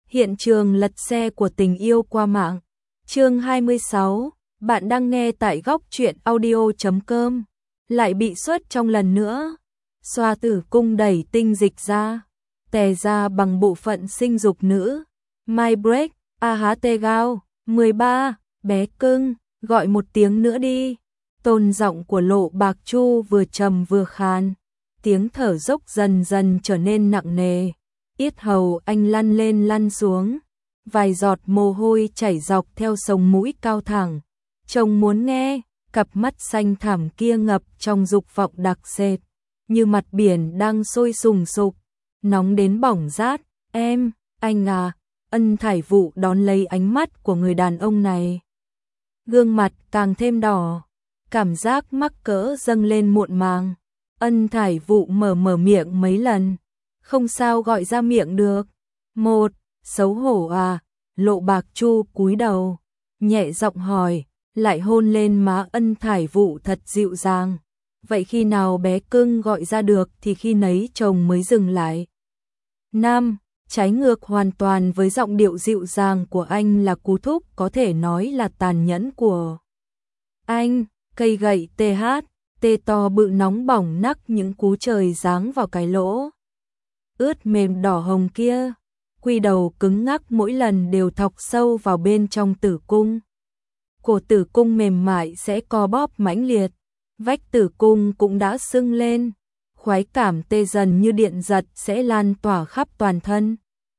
Hiện trường lật xe của tình yêu qua mạng. Chương 26, bạn đang nghe tại góc truyện audio.com. Lại bị xuất trong lần nữa. Xoa tử cung đẩy tinh dịch ra, tè ra bằng bộ phận sinh dục nữ. My break, AHT gao, 13, bé cưng, gọi một tiếng nữa đi. Tone giọng của Lộ Bạc Chu vừa trầm vừa khàn, tiếng thở dốc dần dần trở nên nặng nề. Yết hầu anh lăn lên lăn xuống, vài giọt mồ hôi chảy dọc theo sống mũi cao thẳng. Chồng muốn nghe, cặp mắt xanh thẳm kia ngập trong dục vọng đặc sệt, như mặt biển đang sôi sùng sục, nóng đến bỏng rát. Em, anh à. Ân Thải Vụ đón lấy ánh mắt của người đàn ông này, gương mặt càng thêm đỏ, cảm giác mắc cỡ dâng lên muộn màng. Ân Thải Vụ mở miệng mấy lần, không sao gọi ra miệng được. Một, xấu hổ à? Lộ Bạc Chu cúi đầu, nhẹ giọng hỏi, lại hôn lên má Ân Thải Vụ thật dịu dàng. Vậy khi nào bé cưng gọi ra được thì khi nấy chồng mới dừng lại. Năm, trái ngược hoàn toàn với giọng điệu dịu dàng của anh là cú thúc có thể nói là tàn nhẫn của anh. Cây gậy tê to bự nóng bỏng nắc những cú trời giáng vào cái lỗ ướt mềm đỏ hồng kia. Quy đầu cứng ngắc mỗi lần đều thọc sâu vào bên trong tử cung. Cổ tử cung mềm mại sẽ co bóp mãnh liệt, vách tử cung cũng đã sưng lên. Khoái cảm tê dần như điện giật sẽ lan tỏa khắp toàn thân.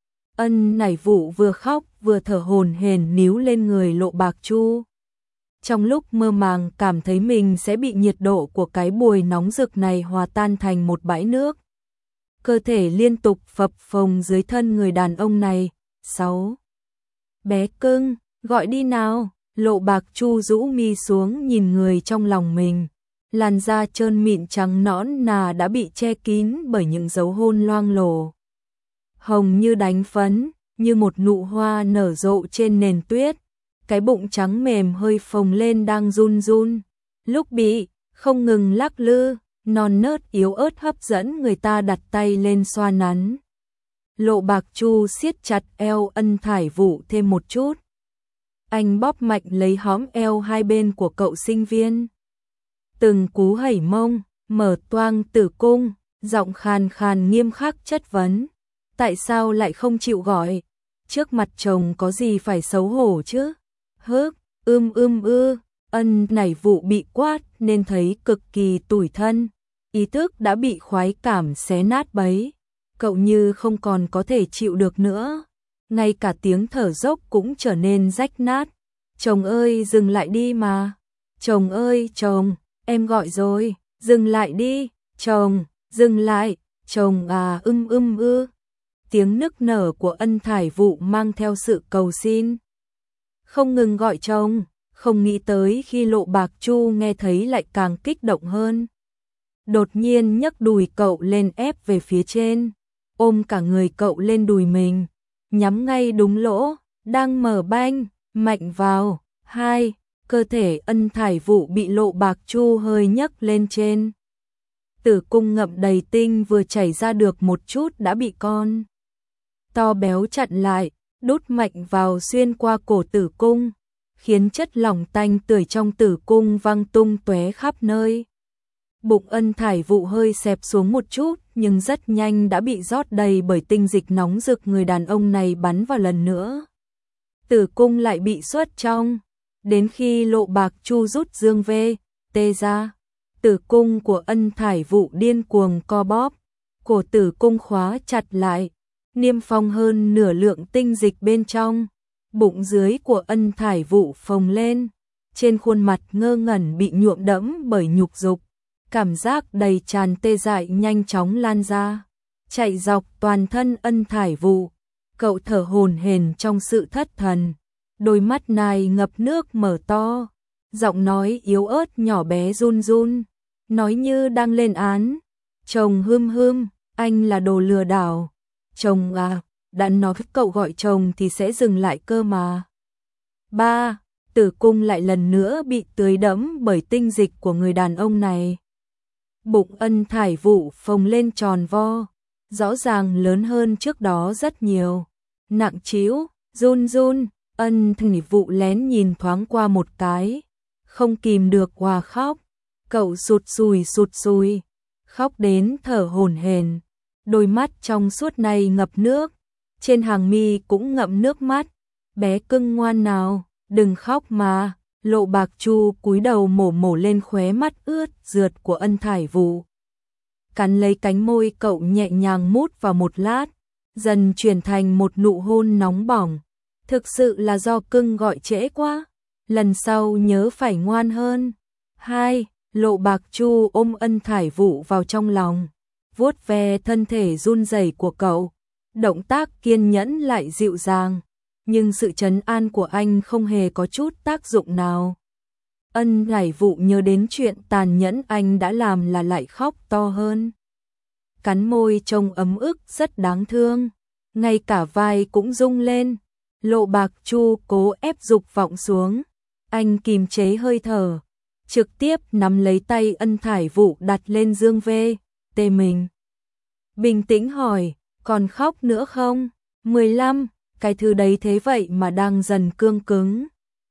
Ân Thải Vụ vừa khóc vừa thở hổn hển níu lên người Lộ Bạc Chu. Trong lúc mơ màng cảm thấy mình sẽ bị nhiệt độ của cái bùi nóng rực này hòa tan thành một bãi nước. Cơ thể liên tục phập phồng dưới thân người đàn ông này. 6. Bé cưng, gọi đi nào. Lộ Bạc Chu rũ mi xuống nhìn người trong lòng mình. Làn da trơn mịn trắng nõn nà đã bị che kín bởi những dấu hôn loang lổ. Hồng như đánh phấn, như một nụ hoa nở rộ trên nền tuyết. Cái bụng trắng mềm hơi phồng lên đang run run. Lúc bị, không ngừng lắc lư, non nớt yếu ớt hấp dẫn người ta đặt tay lên xoa nắn. Lộ Bạc Chu siết chặt eo Ân Thải Vụ thêm một chút. Anh bóp mạnh lấy hõm eo hai bên của cậu sinh viên. Từng cú hẩy mông, mở toang tử cung, giọng khàn khàn nghiêm khắc chất vấn. Tại sao lại không chịu gọi? Trước mặt chồng có gì phải xấu hổ chứ? Hức, Ân Thải Vụ bị quát nên thấy cực kỳ tủi thân. Ý thức đã bị khoái cảm xé nát bấy. Cậu như không còn có thể chịu được nữa. Ngay cả tiếng thở dốc cũng trở nên rách nát. Chồng ơi, dừng lại đi mà. Chồng ơi, chồng, em gọi rồi, dừng lại đi. Chồng, dừng lại. Chồng à, Tiếng nức nở của Ân Thải Vụ mang theo sự cầu xin. Không ngừng gọi chồng, không nghĩ tới khi Lộ Bạc Chu nghe thấy lại càng kích động hơn. Đột nhiên nhấc đùi cậu lên ép về phía trên, ôm cả người cậu lên đùi mình, nhắm ngay đúng lỗ, đang mở banh, mạnh vào. 2. Cơ thể Ân Thải Vụ bị Lộ Bạc Chu hơi nhấc lên trên. Tử cung ngậm đầy tinh vừa chảy ra được một chút đã bị con to béo chặn lại, đút mạnh vào xuyên qua cổ tử cung, khiến chất lỏng tanh tưởi trong tử cung văng tung tóe khắp nơi. Bụng Ân Thải Vụ hơi xẹp xuống một chút, nhưng rất nhanh đã bị rót đầy bởi tinh dịch nóng rực người đàn ông này bắn vào lần nữa. Tử cung lại bị xuất trong, đến khi Lộ Bạc Chu rút dương tê ra, tử cung của Ân Thải Vụ điên cuồng co bóp, cổ tử cung khóa chặt lại, niêm phong hơn nửa lượng tinh dịch bên trong. Bụng dưới của Ân Thải Vụ phồng lên, trên khuôn mặt ngơ ngẩn bị nhuộm đẫm bởi nhục dục. Cảm giác đầy tràn tê dại nhanh chóng lan ra, chạy dọc toàn thân Ân Thải Vụ. Cậu thở hổn hển trong sự thất thần, đôi mắt nài ngập nước mở to, giọng nói yếu ớt nhỏ bé run run, nói như đang lên án. Chồng anh là đồ lừa đảo. Chồng à, đã nói cậu gọi chồng thì sẽ dừng lại cơ mà. 3. Tử cung lại lần nữa bị tưới đẫm bởi tinh dịch của người đàn ông này. Bụng Ân Thải Vụ phồng lên tròn vo, rõ ràng lớn hơn trước đó rất nhiều. nặng trĩu, run run. Ân Thủy Vụ lén nhìn thoáng qua một cái, không kìm được òa khóc. Cậu sụt sùi, khóc đến thở hổn hển, đôi mắt trong suốt này ngập nước, trên hàng mi cũng ngậm nước mắt. Bé cưng ngoan nào, đừng khóc mà. Lộ Bạc Chu cúi đầu mổ lên khóe mắt ướt rượt của Ân Thải Vụ. Cắn lấy cánh môi cậu nhẹ nhàng mút vào một lát, dần chuyển thành một nụ hôn nóng bỏng. Thực sự là do cưng gọi trễ quá, lần sau nhớ phải ngoan hơn. 2. Lộ Bạc Chu ôm Ân Thải Vụ vào trong lòng, vuốt ve thân thể run rẩy của cậu, động tác kiên nhẫn lại dịu dàng, nhưng sự trấn an của anh không hề có chút tác dụng nào. Ân Thải Vụ nhớ đến chuyện tàn nhẫn anh đã làm là lại khóc to hơn. Cắn môi trông ấm ức rất đáng thương, ngay cả vai cũng rung lên. Lộ Bạc Chu cố ép dục vọng xuống, anh kìm chế hơi thở, trực tiếp nắm lấy tay Ân Thải Vụ đặt lên dương tê mình. Bình tĩnh hỏi, còn khóc nữa không? 15, cái thứ đấy thế vậy mà đang dần cương cứng.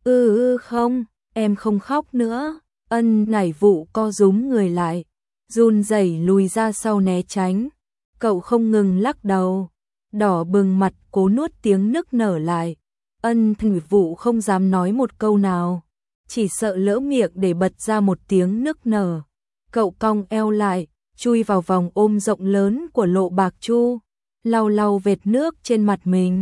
Không, em không khóc nữa. Ân Thải Vụ co rúm người lại, run rẩy lùi ra sau né tránh. Cậu không ngừng lắc đầu, đỏ bừng mặt cố nuốt tiếng nức nở lại. Ân Thải Vụ không dám nói một câu nào, chỉ sợ lỡ miệng để bật ra một tiếng nức nở. Cậu cong eo lại, chui vào vòng ôm rộng lớn của Lộ Bạc Chu, lau lau vệt nước trên mặt mình.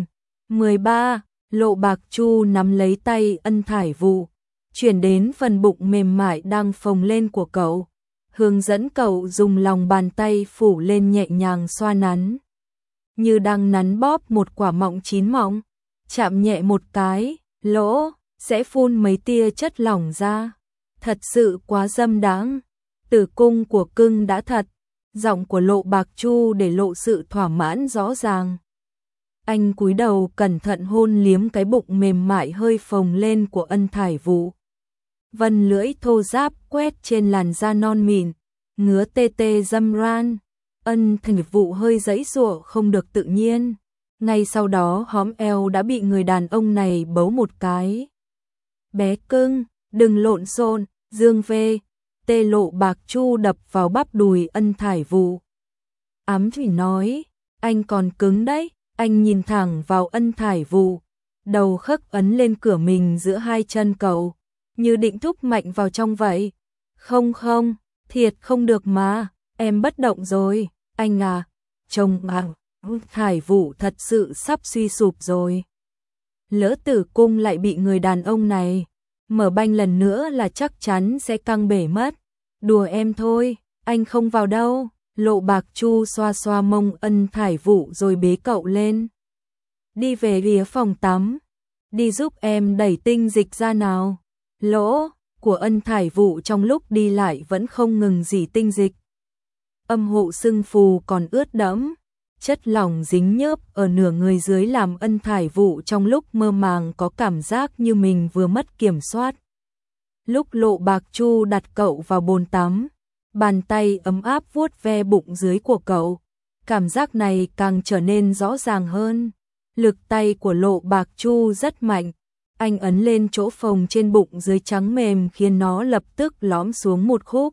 13. Lộ Bạc Chu nắm lấy tay Ân Thải Vụ, chuyển đến phần bụng mềm mại đang phồng lên của cậu, hướng dẫn cậu dùng lòng bàn tay phủ lên nhẹ nhàng xoa nắn, như đang nắn bóp một quả mọng chín mọng. Chạm nhẹ một cái, lỗ sẽ phun mấy tia chất lỏng ra. Thật sự quá dâm đáng. Tử cung của cưng đã thật. Giọng của Lộ Bạc Chu để lộ sự thỏa mãn rõ ràng. Anh cúi đầu cẩn thận hôn liếm cái bụng mềm mại hơi phồng lên của Ân Thải Vụ. Vân lưỡi thô ráp quét trên làn da non mịn, ngứa tê tê dâm ran. Ân Thải Vụ hơi giãy giụa không được tự nhiên. Ngay sau đó hõm eo đã bị người đàn ông này bấu một cái. Bé cưng, đừng lộn xộn, dương tê. Lộ Bạc Chu đập vào bắp đùi Ân Thải Vụ. Ám Thủy nói, anh còn cứng đấy. Anh nhìn thẳng vào Ân Thải Vụ, đầu khấc ấn lên cửa mình giữa hai chân cậu, như định thúc mạnh vào trong vậy. Không, thiệt không được mà, em bất động rồi, anh à, chồng à. Thải Vụ thật sự sắp suy sụp rồi. Lỡ tử cung lại bị người đàn ông này mở banh lần nữa là chắc chắn sẽ căng bể mất. Đùa em thôi, anh không vào đâu. Lộ Bạc Chu xoa xoa mông Ân Thải Vụ rồi bế cậu lên. Đi về phía phòng tắm, đi giúp em đẩy tinh dịch ra nào. Lỗ của Ân Thải Vụ trong lúc đi lại vẫn không ngừng rỉ tinh dịch. Âm hộ sưng phù còn ướt đẫm, chất lỏng dính nhớp ở nửa người dưới làm Ân Thải Vụ trong lúc mơ màng có cảm giác như mình vừa mất kiểm soát. Lúc Lộ Bạc Chu đặt cậu vào bồn tắm, bàn tay ấm áp vuốt ve bụng dưới của cậu, cảm giác này càng trở nên rõ ràng hơn. Lực tay của Lộ Bạc Chu rất mạnh, anh ấn lên chỗ phồng trên bụng dưới trắng mềm khiến nó lập tức lõm xuống một khúc.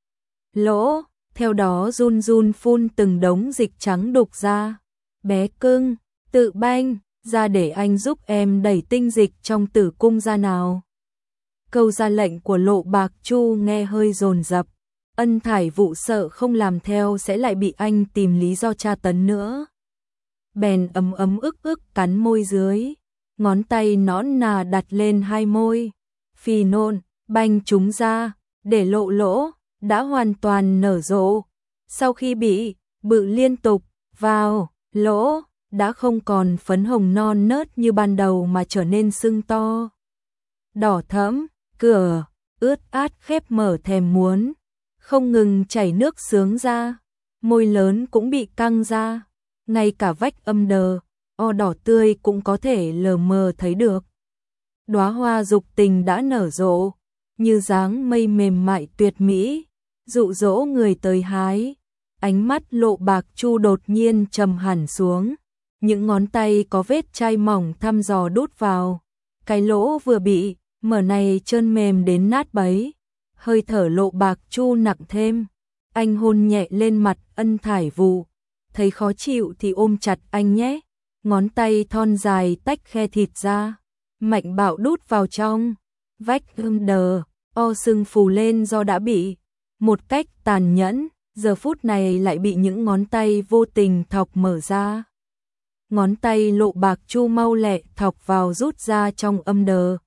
Lỗ, theo đó run run phun từng đống dịch trắng đục ra. Bé cưng, tự banh ra để anh giúp em đẩy tinh dịch trong tử cung ra nào. Câu ra lệnh của Lộ Bạc Chu nghe hơi dồn dập. Ân Thải Vụ sợ không làm theo sẽ lại bị anh tìm lý do tra tấn nữa. Bèn ấm ức cắn môi dưới, ngón tay nõn nà đặt lên hai môi. Phì nôn, banh chúng ra, để lộ lỗ, đã hoàn toàn nở rộ. Sau khi bị bự liên tục vào lỗ, đã không còn phấn hồng non nớt như ban đầu mà trở nên sưng to. Đỏ thẫm, cửa, ướt át khép mở thèm muốn. Không ngừng chảy nước sướng ra, môi lớn cũng bị căng ra, ngay cả vách âm đờ, đỏ tươi cũng có thể lờ mờ thấy được. Đóa hoa dục tình đã nở rộ, như dáng mây mềm mại tuyệt mỹ, dụ dỗ người tới hái. Ánh mắt Lộ Bạc Chu đột nhiên trầm hẳn xuống, những ngón tay có vết chai mỏng thăm dò đút vào. Cái lỗ vừa bị mở này trơn mềm đến nát bấy, hơi thở Lộ Bạc Chu nặng thêm. Anh hôn nhẹ lên mặt Ân Thải Vũ, thấy khó chịu thì ôm chặt anh nhé. Ngón tay thon dài tách khe thịt ra, mạnh bạo đút vào trong. Vách đờ, sưng phù lên do đã bị một cách tàn nhẫn, giờ phút này lại bị những ngón tay vô tình thọc mở ra. Ngón tay Lộ Bạc Chu mau lẹ thọc vào rút ra trong đờ.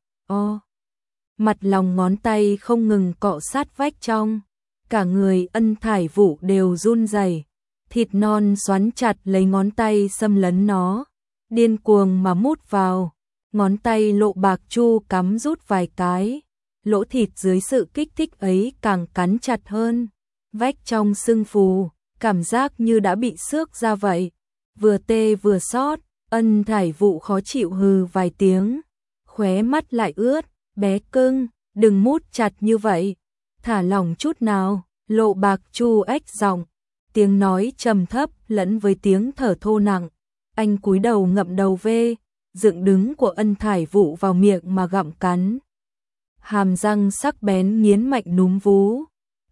Mặt lòng ngón tay không ngừng cọ sát vách trong. Cả người Ân Thải Vũ đều run rẩy, thịt non xoắn chặt lấy ngón tay xâm lấn nó, điên cuồng mà mút vào. Ngón tay Lộ Bạc Chu cắm rút vài cái, lỗ thịt dưới sự kích thích ấy càng cắn chặt hơn. Vách trong sưng phù, cảm giác như đã bị xước ra vậy, vừa tê vừa xót. Ân Thải Vũ khó chịu hừ vài tiếng, khóe mắt lại ướt. Bé cưng, đừng mút chặt như vậy, thả lỏng chút nào. Lộ Bạc Chu ếch giọng, tiếng nói trầm thấp lẫn với tiếng thở thô nặng. Anh cúi đầu ngậm đầu về, dựng đứng của Ân Thải Vũ vào miệng mà gặm cắn. Hàm răng sắc bén nghiến mạnh núm vú.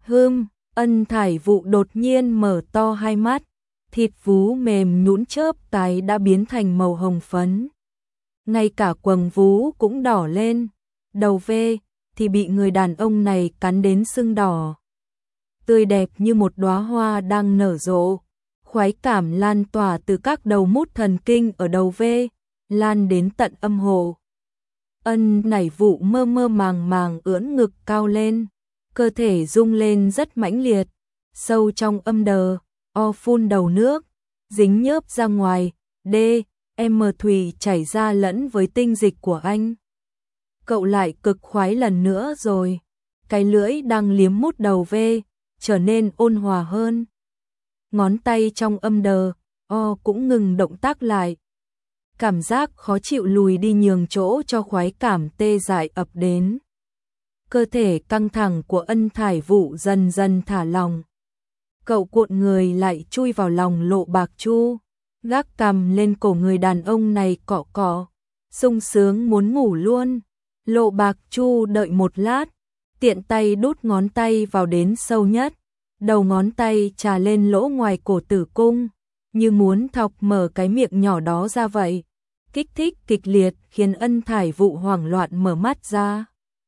Ân Thải Vũ đột nhiên mở to hai mắt, thịt vú mềm nhũn chớp tái đã biến thành màu hồng phấn. Ngay cả quầng vú cũng đỏ lên, đầu về thì bị người đàn ông này cắn đến sưng đỏ. Tươi đẹp như một đóa hoa đang nở rộ, khoái cảm lan tỏa từ các đầu mút thần kinh ở đầu về, lan đến tận âm hộ. Ân Thải Vũ mơ mơ màng màng ưỡn ngực cao lên, cơ thể rung lên rất mãnh liệt, sâu trong đờ, phun đầu nước, dính nhớp ra ngoài, thủy chảy ra lẫn với tinh dịch của anh. Cậu lại cực khoái lần nữa rồi, cái lưỡi đang liếm mút đầu về, trở nên ôn hòa hơn. Ngón tay trong đờ, cũng ngừng động tác lại. Cảm giác khó chịu lùi đi nhường chỗ cho khoái cảm tê dại ập đến. Cơ thể căng thẳng của Ân Thải Vũ dần dần thả lỏng. Cậu cuộn người lại chui vào lòng Lộ Bạc Chu, gác cằm lên cổ người đàn ông này cọ cọ, sung sướng muốn ngủ luôn. Lộ Bạc Chu đợi một lát, tiện tay đút ngón tay vào đến sâu nhất, đầu ngón tay trà lên lỗ ngoài cổ tử cung, như muốn thọc mở cái miệng nhỏ đó ra vậy. Kích thích kịch liệt khiến Ân Thải Vũ hoảng loạn mở mắt ra.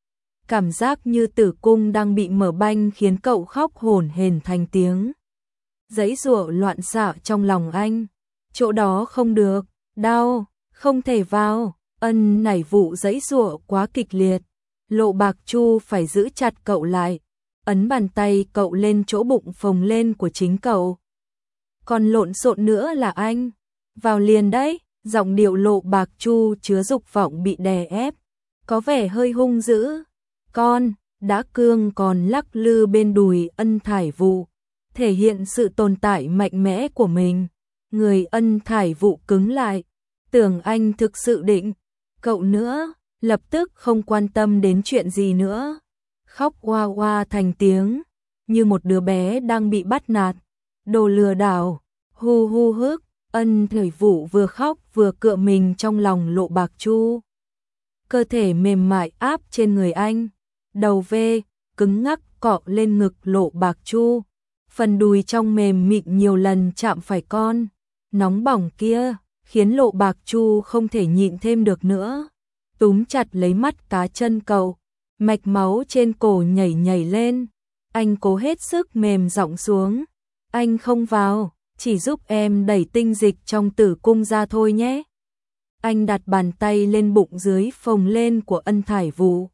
Cảm giác như tử cung đang bị mở banh khiến cậu khóc hổn hển thành tiếng. Giãy giụa loạn xạ trong lòng anh. Chỗ đó không được, đau, không thể vào. Ân Thải Vũ giãy giụa quá kịch liệt. Lộ Bạc Chu phải giữ chặt cậu lại, ấn bàn tay cậu lên chỗ bụng phồng lên của chính cậu. Còn lộn xộn nữa là anh. Vào liền đấy. Giọng điệu Lộ Bạc Chu chứa dục vọng bị đè ép, có vẻ hơi hung dữ. Con, đã cương còn lắc lư bên đùi Ân Thải Vũ, thể hiện sự tồn tại mạnh mẽ của mình. Người Ân Thải Vũ cứng lại, tưởng anh thực sự định cậu nữa, lập tức không quan tâm đến chuyện gì nữa. Khóc oa oa thành tiếng, như một đứa bé đang bị bắt nạt. Đồ lừa đảo, hu hu hức. Ân Thải Vũ vừa khóc vừa cựa mình trong lòng Lộ Bạc Chu. Cơ thể mềm mại áp trên người anh, đầu về, cứng ngắc cọ lên ngực Lộ Bạc Chu. Phần đùi trong mềm mịn nhiều lần chạm phải con nóng bỏng kia, khiến Lộ Bạc Chu không thể nhịn thêm được nữa. Túm chặt lấy mắt cá chân cậu, mạch máu trên cổ nhảy nhảy lên. Anh cố hết sức mềm giọng xuống. Anh không vào, chỉ giúp em đẩy tinh dịch trong tử cung ra thôi nhé. Anh đặt bàn tay lên bụng dưới phồng lên của Ân Thải Vũ.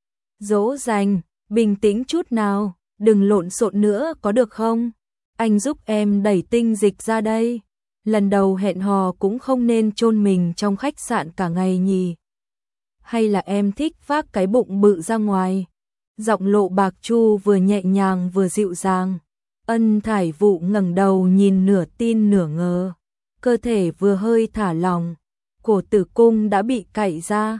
Dỗ dành, bình tĩnh chút nào, đừng lộn xộn nữa có được không? Anh giúp em đẩy tinh dịch ra đây. Lần đầu hẹn hò cũng không nên chôn mình trong khách sạn cả ngày nhỉ? Hay là em thích vác cái bụng bự ra ngoài? Giọng Lộ Bạc Chu vừa nhẹ nhàng vừa dịu dàng. Ân Thải Vũ ngẩng đầu nhìn nửa tin nửa ngờ, cơ thể vừa hơi thả lỏng, cổ tử cung đã bị cạy ra.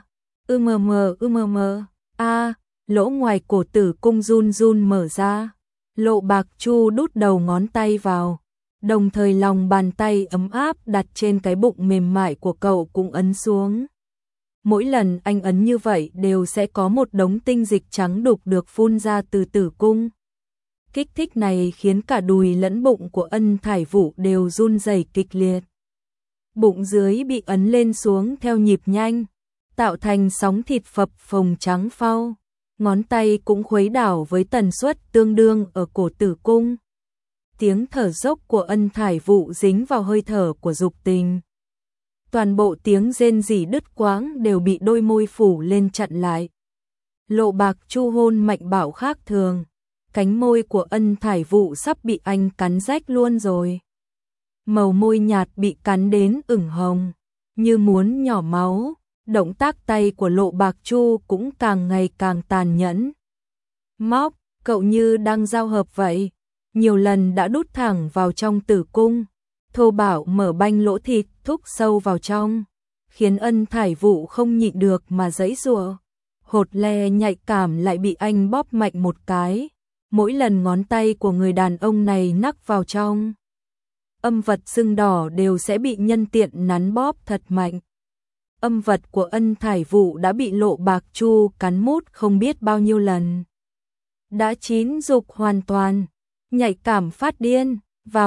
Lỗ ngoài cổ tử cung run run mở ra. Lộ Bạc Chu đút đầu ngón tay vào, đồng thời lòng bàn tay ấm áp đặt trên cái bụng mềm mại của cậu cũng ấn xuống. Mỗi lần anh ấn như vậy đều sẽ có một đống tinh dịch trắng đục được phun ra từ tử cung. Kích thích này khiến cả đùi lẫn bụng của Ân Thải Vũ đều run rẩy kịch liệt. Bụng dưới bị ấn lên xuống theo nhịp nhanh, tạo thành sóng thịt phập phồng trắng phau. Ngón tay cũng khuấy đảo với tần suất tương đương ở cổ tử cung. Tiếng thở dốc của Ân Thải Vũ dính vào hơi thở của Dục Tình. Toàn bộ tiếng rên rỉ đứt quãng đều bị đôi môi phủ lên chặn lại. Lộ Bạc Chu hôn mạnh bạo khác thường, cánh môi của Ân Thải Vũ sắp bị anh cắn rách luôn rồi. Màu môi nhạt bị cắn đến ửng hồng, như muốn nhỏ máu. Động tác tay của Lộ Bạc Chu cũng càng ngày càng tàn nhẫn. Móc, cậu như đang giao hợp vậy. Nhiều lần đã đút thẳng vào trong tử cung, thô bạo mở banh lỗ thịt thúc sâu vào trong, khiến Ân Thải Vũ không nhịn được mà giãy giụa. Hột le nhạy cảm lại bị anh bóp mạnh một cái. Mỗi lần ngón tay của người đàn ông này nắc vào trong, âm vật sưng đỏ đều sẽ bị nhân tiện nắn bóp thật mạnh. Âm vật của Ân Thải Vũ đã bị Lộ Bạc Chu cắn mút không biết bao nhiêu lần. Đã chín dục hoàn toàn, nhạy cảm phát điên,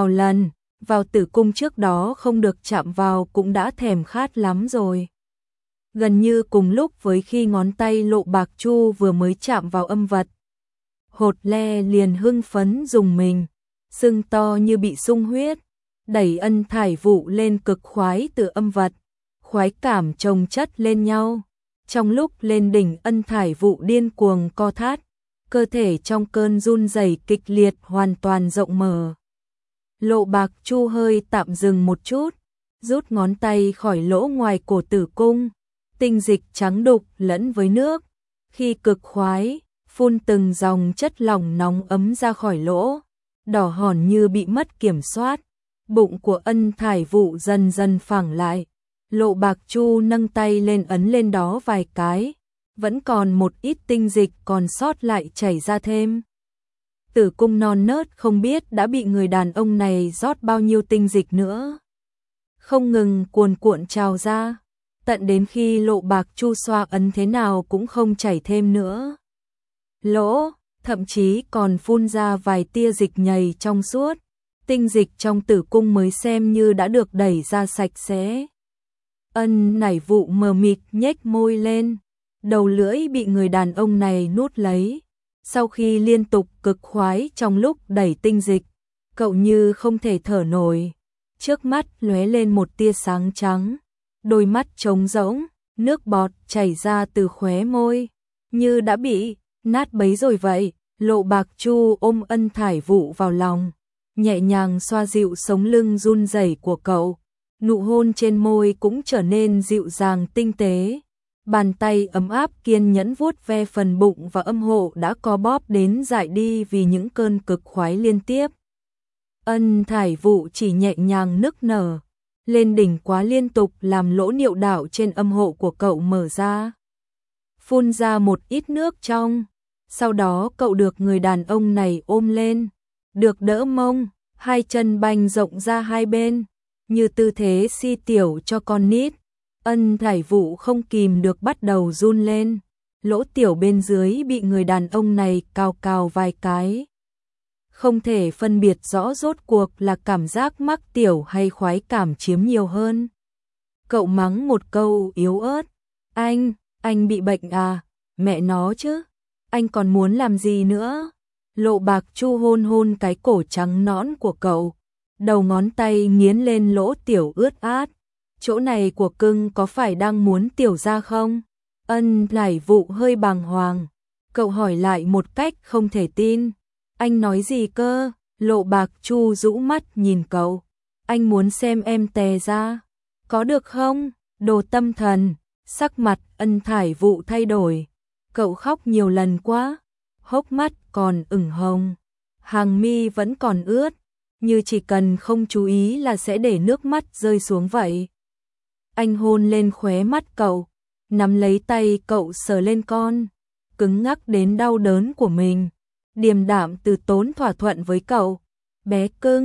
vào tử cung trước đó không được chạm vào cũng đã thèm khát lắm rồi. Gần như cùng lúc với khi ngón tay Lộ Bạc Chu vừa mới chạm vào âm vật, hột le liền hưng phấn rùng mình, sưng to như bị sung huyết, đẩy Ân Thải Vũ lên cực khoái từ âm vật. Khoái cảm chồng chất lên nhau. Trong lúc lên đỉnh, Ân Thải Vũ điên cuồng co thắt, cơ thể trong cơn run rẩy kịch liệt hoàn toàn rộng mở. Lộ Bạc Chu hơi tạm dừng một chút, rút ngón tay khỏi lỗ ngoài cổ tử cung, tinh dịch trắng đục lẫn với nước. Khi cực khoái, phun từng dòng chất lỏng nóng ấm ra khỏi lỗ, đỏ hòn như bị mất kiểm soát. Bụng của Ân Thải Vũ dần dần phẳng lại. Lộ Bạc Chu nâng tay lên ấn lên đó vài cái, vẫn còn một ít tinh dịch còn sót lại chảy ra thêm. Tử cung non nớt không biết đã bị người đàn ông này rót bao nhiêu tinh dịch nữa. Không ngừng cuồn cuộn trào ra, tận đến khi Lộ Bạc Chu xoa ấn thế nào cũng không chảy thêm nữa. Lỗ, thậm chí còn phun ra vài tia dịch nhầy trong suốt, tinh dịch trong tử cung mới xem như đã được đẩy ra sạch sẽ. Ân Thải Vũ mờ mịt nhếch môi lên, đầu lưỡi bị người đàn ông này nuốt lấy. Sau khi liên tục cực khoái trong lúc đẩy tinh dịch, cậu như không thể thở nổi. Trước mắt lóe lên một tia sáng trắng, đôi mắt trống rỗng, nước bọt chảy ra từ khóe môi, như đã bị nát bấy rồi vậy. Lộ Bạc Chu ôm Ân Thải Vũ vào lòng, nhẹ nhàng xoa dịu sống lưng run rẩy của cậu. Nụ hôn trên môi cũng trở nên dịu dàng tinh tế. Bàn tay ấm áp kiên nhẫn vuốt ve phần bụng và âm hộ đã co bóp đến dại đi vì những cơn cực khoái liên tiếp. Ân Thải Vũ chỉ nhẹ nhàng nức nở, lên đỉnh quá liên tục làm lỗ niệu đạo trên âm hộ của cậu mở ra, phun ra một ít nước trong. Sau đó cậu được người đàn ông này ôm lên, được đỡ mông, hai chân bành rộng ra hai bên, như tư thế si tiểu cho con nít. Ân Thải Vũ không kìm được bắt đầu run lên, lỗ tiểu bên dưới bị người đàn ông này cào cào vài cái. Không thể phân biệt rõ rốt cuộc là cảm giác mắc tiểu hay khoái cảm chiếm nhiều hơn. Cậu mắng một câu yếu ớt, anh bị bệnh à, mẹ nó chứ, anh còn muốn làm gì nữa. Lộ Bạc Chu hôn hôn cái cổ trắng nõn của cậu, đầu ngón tay nghiến lên lỗ tiểu ướt át. Chỗ này của cưng có phải đang muốn tiểu ra không? Ân Thải Vũ hơi bàng hoàng, cậu hỏi lại một cách không thể tin. Anh nói gì cơ? Lộ Bạc Chu rũ mắt nhìn cậu. Anh muốn xem em tè ra, có được không? Đồ tâm thần. Sắc mặt Ân Thải Vũ thay đổi. Cậu khóc nhiều lần quá, hốc mắt còn ửng hồng, hàng mi vẫn còn ướt, như chỉ cần không chú ý là sẽ để nước mắt rơi xuống vậy. Anh hôn lên khóe mắt cậu, nắm lấy tay cậu sờ lên con, cứng ngắc đến đau đớn của mình, điềm đạm từ tốn thỏa thuận với cậu. Bé cưng,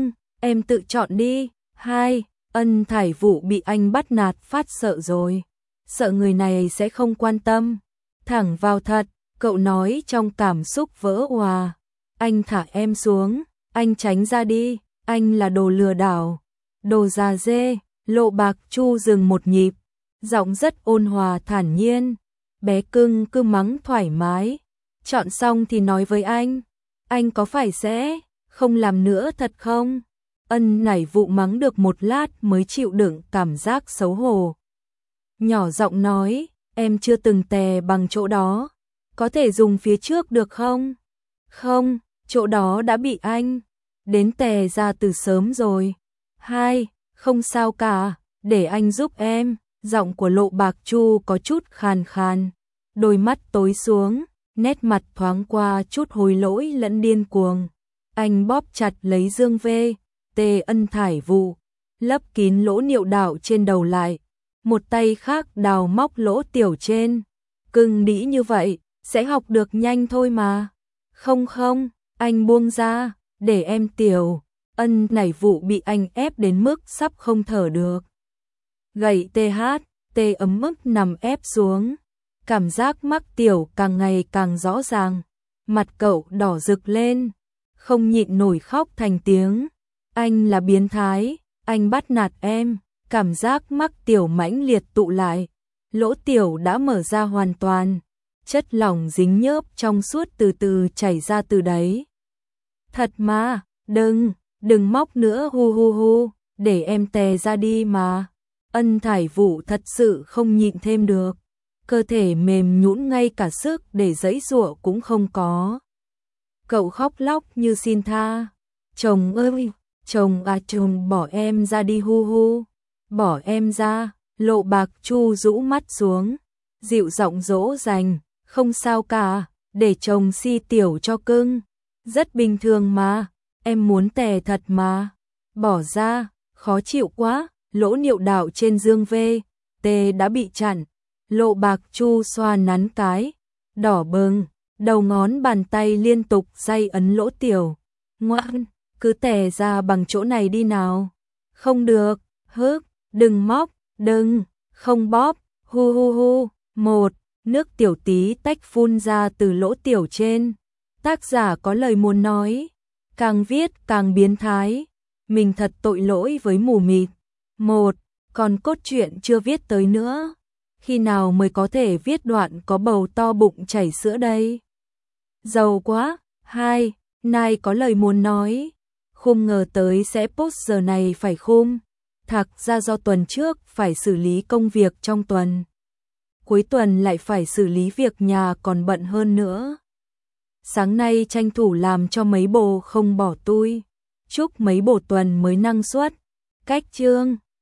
em tự chọn đi. 2. Ân Thải Vũ bị anh bắt nạt phát sợ rồi. Sợ người này sẽ không quan tâm. Thẳng vào thật, cậu nói trong cảm xúc vỡ òa. Anh thả em xuống, anh tránh ra đi, anh là đồ lừa đảo, đồ già dê. Lộ Bạc Chu dừng một nhịp, giọng rất ôn hòa thản nhiên. Bé cưng cứ mắng thoải mái, chọn xong thì nói với anh có phải sẽ không làm nữa thật không? Ân Nải Vụ mắng được một lát mới chịu đựng cảm giác xấu hổ. Nhỏ giọng nói, em chưa từng tè bằng chỗ đó, có thể dùng phía trước được không? Không, chỗ đó đã bị anh đến tè ra từ sớm rồi. 2. Không sao cả, để anh giúp em. Giọng của Lộ Bạc Chu có chút khàn khàn, đôi mắt tối xuống, nét mặt thoáng qua chút hối lỗi lẫn điên cuồng. Anh bóp chặt lấy Dương V.T. Ân Thải Vụ, lấp kín lỗ niệu đạo trên đầu lại, một tay khác đào móc lỗ tiểu trên. Cưng đĩ như vậy, sẽ học được nhanh thôi mà. Không, anh buông ra, để em tiểu. Ân Nải Vụ bị anh ép đến mức sắp không thở được. Gậy THT ấm ức nằm ép xuống. Cảm giác mắc tiểu càng ngày càng rõ ràng. Mặt cậu đỏ rực lên, không nhịn nổi khóc thành tiếng. Anh là biến thái, anh bắt nạt em. Cảm giác mắc tiểu mãnh liệt tụ lại. Lỗ tiểu đã mở ra hoàn toàn. Chất lỏng dính nhớp trong suốt từ từ chảy ra từ đấy. Thật mà, đừng móc nữa hu, để em tè ra đi mà. Ân Thải Vụ thật sự không nhịn thêm được. Cơ thể mềm nhũn ngay cả sức để giãy giụa cũng không có. Cậu khóc lóc như xin tha. Chồng ơi, chồng bỏ em ra đi hu. Bỏ em ra. Lộ Bạc Chu rũ mắt xuống, dịu giọng dỗ dành. Không sao cả, để chồng si tiểu cho cưng. Rất bình thường mà, em muốn tè thật mà. Bỏ ra, khó chịu quá. Lỗ niệu đạo trên Dương V.T. đã bị chặn. Lộ Bạc Chu xoa nắn cái đỏ bừng, đầu ngón bàn tay liên tục day ấn lỗ tiểu. Ngoan, cứ tè ra bằng chỗ này đi nào. Không được, đừng móc, không bóp, hu. 1. Nước tiểu tí tách phun ra từ lỗ tiểu trên. Tác giả có lời muốn nói, càng viết càng biến thái. Mình thật tội lỗi với mù mịt. 1. Còn cốt truyện chưa viết tới nữa. Khi nào mới có thể viết đoạn có bầu to bụng chảy sữa đây? Giàu quá. 2. Nai có lời muốn nói. Không ngờ tới sẽ post giờ này phải khum. Thạc ra do tuần trước phải xử lý công việc trong tuần. Cuối tuần lại phải xử lý việc nhà còn bận hơn nữa. Sáng nay tranh thủ làm cho mấy bồ không bỏ tui. Chúc mấy bồ tuần mới năng suất. Cách chương